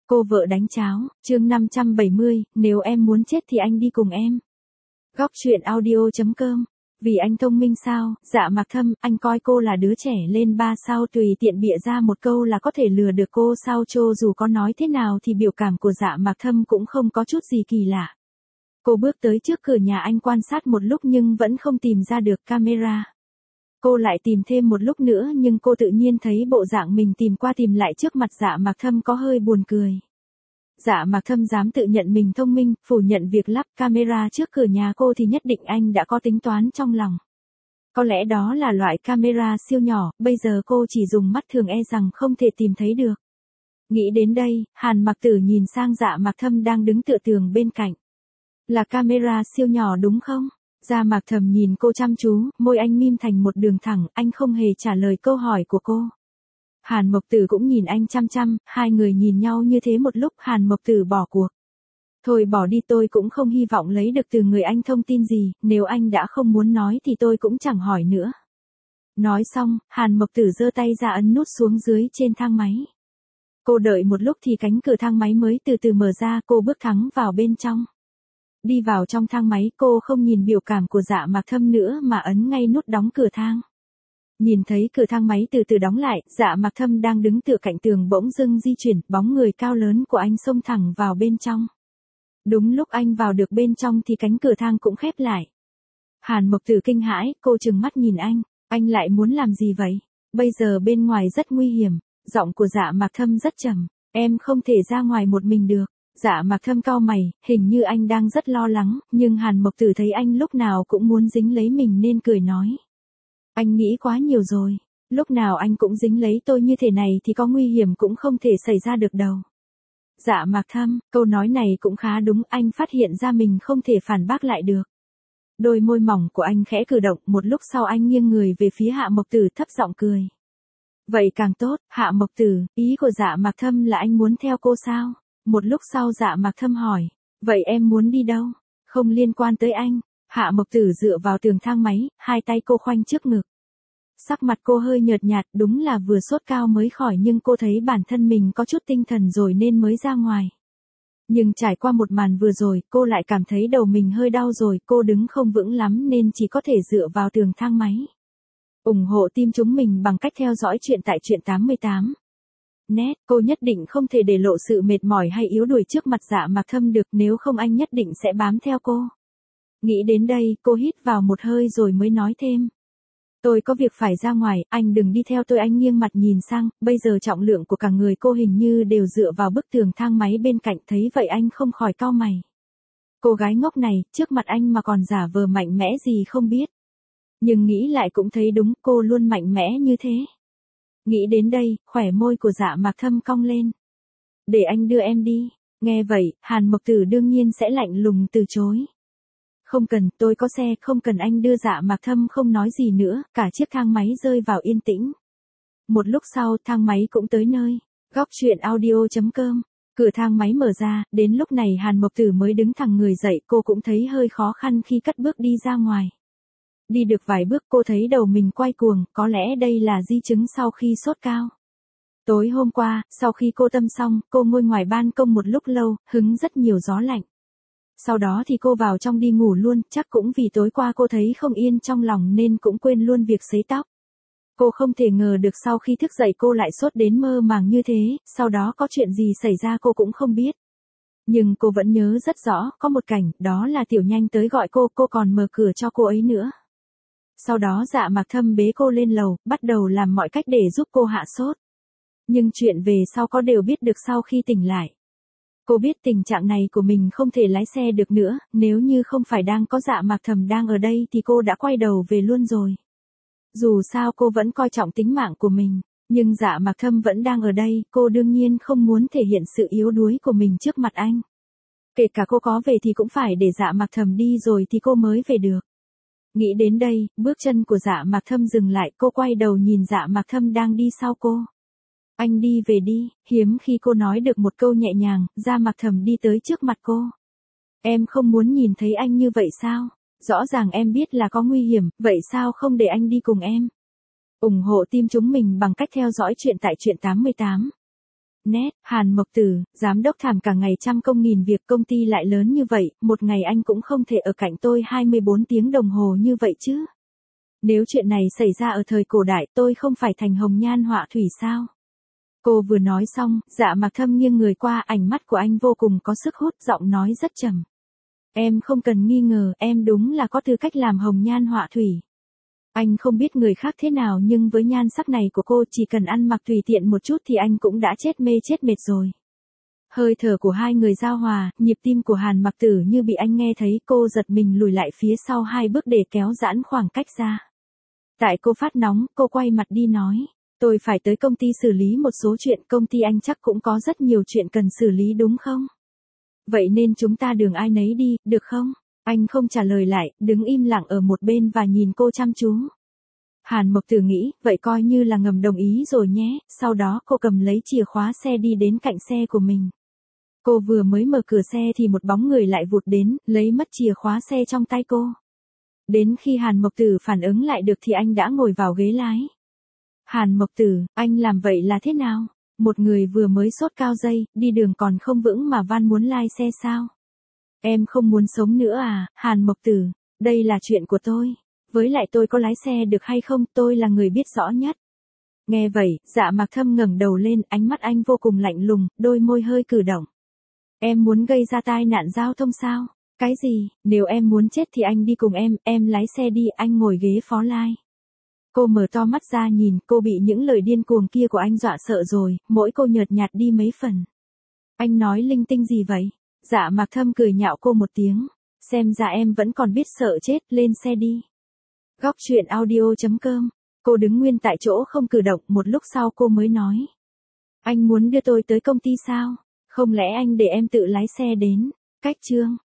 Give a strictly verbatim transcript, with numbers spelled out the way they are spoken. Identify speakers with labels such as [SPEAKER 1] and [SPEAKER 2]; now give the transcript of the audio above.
[SPEAKER 1] Cô vợ đánh cháo, chương năm trăm bảy mươi, nếu em muốn chết thì anh đi cùng em. Góc truyện audio chấm com. Vì anh thông minh sao? Dạ Mạc Thâm, anh coi cô là đứa trẻ lên ba sao tùy tiện bịa ra một câu là có thể lừa được cô sao? Cho dù có nói thế nào thì biểu cảm của Dạ Mạc Thâm cũng không có chút gì kỳ lạ. Cô bước tới trước cửa nhà anh quan sát một lúc nhưng vẫn không tìm ra được camera. Cô lại tìm thêm một lúc nữa nhưng cô tự nhiên thấy bộ dạng mình tìm qua tìm lại trước mặt Dạ Mạc Thâm có hơi buồn cười. Dạ Mạc Thâm dám tự nhận mình thông minh, phủ nhận việc lắp camera trước cửa nhà cô thì nhất định anh đã có tính toán trong lòng. Có lẽ đó là loại camera siêu nhỏ, bây giờ cô chỉ dùng mắt thường e rằng không thể tìm thấy được. Nghĩ đến đây, Hàn Mặc Tử nhìn sang Dạ Mạc Thâm đang đứng tựa tường bên cạnh. Là camera siêu nhỏ đúng không? Dạ Mạc Thâm nhìn cô chăm chú, môi anh mím thành một đường thẳng, anh không hề trả lời câu hỏi của cô. Hàn Mộc Tử cũng nhìn anh chăm chăm, hai người nhìn nhau như thế một lúc Hàn Mộc Tử bỏ cuộc. Thôi bỏ đi, tôi cũng không hy vọng lấy được từ người anh thông tin gì, nếu anh đã không muốn nói thì tôi cũng chẳng hỏi nữa. Nói xong, Hàn Mộc Tử giơ tay ra ấn nút xuống dưới trên thang máy. Cô đợi một lúc thì cánh cửa thang máy mới từ từ mở ra, cô bước thẳng vào bên trong. Đi vào trong thang máy, cô không nhìn biểu cảm của Dạ Mạc Thâm nữa mà ấn ngay nút đóng cửa thang. Nhìn thấy cửa thang máy từ từ đóng lại, Dạ Mạc Thâm đang đứng tựa cạnh tường bỗng dưng di chuyển, bóng người cao lớn của anh xông thẳng vào bên trong. Đúng lúc anh vào được bên trong thì cánh cửa thang cũng khép lại. Hàn Mộc Tử kinh hãi, cô trừng mắt nhìn anh, anh lại muốn làm gì vậy? Bây giờ bên ngoài rất nguy hiểm, giọng của Dạ Mạc Thâm rất trầm, em không thể ra ngoài một mình được. Dạ Mạc Thâm cau mày, hình như anh đang rất lo lắng, nhưng Hàn Mộc Tử thấy anh lúc nào cũng muốn dính lấy mình nên cười nói. Anh nghĩ quá nhiều rồi, lúc nào anh cũng dính lấy tôi như thế này thì có nguy hiểm cũng không thể xảy ra được đâu. Dạ Mạc Thâm, câu nói này cũng khá đúng, anh phát hiện ra mình không thể phản bác lại được. Đôi môi mỏng của anh khẽ cử động, một lúc sau anh nghiêng người về phía Hạ Mộc Tử thấp giọng cười. Vậy càng tốt, Hạ Mộc Tử, ý của Dạ Mạc Thâm là anh muốn theo cô sao? Một lúc sau Dạ Mạc Thâm hỏi, vậy em muốn đi đâu? Không liên quan tới anh. Hạ Mộc Tử dựa vào tường thang máy, hai tay cô khoanh trước ngực. Sắc mặt cô hơi nhợt nhạt, đúng là vừa sốt cao mới khỏi nhưng cô thấy bản thân mình có chút tinh thần rồi nên mới ra ngoài. Nhưng trải qua một màn vừa rồi, cô lại cảm thấy đầu mình hơi đau rồi, cô đứng không vững lắm nên chỉ có thể dựa vào tường thang máy. ủng hộ team chúng mình bằng cách theo dõi chuyện tại truyện tám mươi tám. Net, cô nhất định không thể để lộ sự mệt mỏi hay yếu đuối trước mặt Dạ Mạc Thâm được, nếu không anh nhất định sẽ bám theo cô. Nghĩ đến đây, cô hít vào một hơi rồi mới nói thêm. Tôi có việc phải ra ngoài, anh đừng đi theo tôi. Anh nghiêng mặt nhìn sang, bây giờ trọng lượng của cả người cô hình như đều dựa vào bức tường thang máy bên cạnh, thấy vậy anh không khỏi cau mày. Cô gái ngốc này, trước mặt anh mà còn giả vờ mạnh mẽ gì không biết. Nhưng nghĩ lại cũng thấy đúng, cô luôn mạnh mẽ như thế. Nghĩ đến đây, khỏe môi của Dạ Mạc Thâm cong lên. Để anh đưa em đi. Nghe vậy, Hàn Mộc Tử đương nhiên sẽ lạnh lùng từ chối. Không cần, tôi có xe, không cần anh đưa. Dạ Mạc Thâm không nói gì nữa, cả chiếc thang máy rơi vào yên tĩnh. Một lúc sau, thang máy cũng tới nơi. Góc truyện audio chấm com. Cửa thang máy mở ra, đến lúc này Hàn Mộc Tử mới đứng thẳng người dậy, cô cũng thấy hơi khó khăn khi cất bước đi ra ngoài. Đi được vài bước cô thấy đầu mình quay cuồng, có lẽ đây là di chứng sau khi sốt cao. Tối hôm qua, sau khi cô tâm xong, cô ngồi ngoài ban công một lúc lâu, hứng rất nhiều gió lạnh. Sau đó thì cô vào trong đi ngủ luôn, chắc cũng vì tối qua cô thấy không yên trong lòng nên cũng quên luôn việc sấy tóc. Cô không thể ngờ được sau khi thức dậy cô lại sốt đến mơ màng như thế, sau đó có chuyện gì xảy ra cô cũng không biết. Nhưng cô vẫn nhớ rất rõ, có một cảnh, đó là Tiểu Nhanh tới gọi cô, cô còn mở cửa cho cô ấy nữa. Sau đó Dạ Mạc Thâm bế cô lên lầu, bắt đầu làm mọi cách để giúp cô hạ sốt. Nhưng chuyện về sau có đều biết được sau khi tỉnh lại. Cô biết tình trạng này của mình không thể lái xe được nữa, nếu như không phải đang có Dạ Mạc Thâm đang ở đây thì cô đã quay đầu về luôn rồi. Dù sao cô vẫn coi trọng tính mạng của mình, nhưng Dạ Mạc Thâm vẫn đang ở đây, cô đương nhiên không muốn thể hiện sự yếu đuối của mình trước mặt anh. Kể cả cô có về thì cũng phải để Dạ Mạc Thâm đi rồi thì cô mới về được. Nghĩ đến đây, bước chân của Dạ Mạc Thâm dừng lại, cô quay đầu nhìn Dạ Mạc Thâm đang đi sau cô. Anh đi về đi. Hiếm khi cô nói được một câu nhẹ nhàng, Dạ Mạc Thâm đi tới trước mặt cô. Em không muốn nhìn thấy anh như vậy sao? Rõ ràng em biết là có nguy hiểm, vậy sao không để anh đi cùng em? ủng hộ team chúng mình bằng cách theo dõi chuyện tại truyện tám mươi tám. Nét, Hàn Mộc Tử, giám đốc thảm cả ngày trăm công nghìn việc, công ty lại lớn như vậy, một ngày anh cũng không thể ở cạnh tôi hai mươi bốn tiếng đồng hồ như vậy chứ. Nếu chuyện này xảy ra ở thời cổ đại, tôi không phải thành hồng nhan họa thủy sao? Cô vừa nói xong, Dạ Mạc Thâm nghiêng người qua, ánh mắt của anh vô cùng có sức hút, giọng nói rất trầm. Em không cần nghi ngờ, em đúng là có tư cách làm hồng nhan họa thủy. Anh không biết người khác thế nào nhưng với nhan sắc này của cô, chỉ cần ăn mặc tùy tiện một chút thì anh cũng đã chết mê chết mệt rồi. Hơi thở của hai người giao hòa, nhịp tim của Hàn Mặc Tử như bị anh nghe thấy, cô giật mình lùi lại phía sau hai bước để kéo giãn khoảng cách ra. Tại cô phát nóng, cô quay mặt đi nói, tôi phải tới công ty xử lý một số chuyện, công ty anh chắc cũng có rất nhiều chuyện cần xử lý đúng không? Vậy nên chúng ta đường ai nấy đi, được không? Anh không trả lời lại, đứng im lặng ở một bên và nhìn cô chăm chú. Hàn Mộc Tử nghĩ, vậy coi như là ngầm đồng ý rồi nhé, sau đó cô cầm lấy chìa khóa xe đi đến cạnh xe của mình. Cô vừa mới mở cửa xe thì một bóng người lại vụt đến, lấy mất chìa khóa xe trong tay cô. Đến khi Hàn Mộc Tử phản ứng lại được thì anh đã ngồi vào ghế lái. Hàn Mộc Tử, anh làm vậy là thế nào? Một người vừa mới sốt cao dây, đi đường còn không vững mà van muốn lai xe sao? Em không muốn sống nữa à, Hàn Mộc Tử, đây là chuyện của tôi. Với lại tôi có lái xe được hay không, tôi là người biết rõ nhất. Nghe vậy, Dạ Mạc Thâm ngẩng đầu lên, ánh mắt anh vô cùng lạnh lùng, đôi môi hơi cử động. Em muốn gây ra tai nạn giao thông sao? Cái gì, nếu em muốn chết thì anh đi cùng em, em lái xe đi, anh ngồi ghế phó lai. Cô mở to mắt ra nhìn, cô bị những lời điên cuồng kia của anh dọa sợ rồi, mỗi cô nhợt nhạt đi mấy phần. Anh nói linh tinh gì vậy? Dạ Mạc Thâm cười nhạo cô một tiếng, xem ra em vẫn còn biết sợ chết, lên xe đi. Góc truyện audio chấm com. Cô đứng nguyên tại chỗ không cử động, một lúc sau cô mới nói. Anh muốn đưa tôi tới công ty sao? Không lẽ anh để em tự lái xe đến? Cách chương.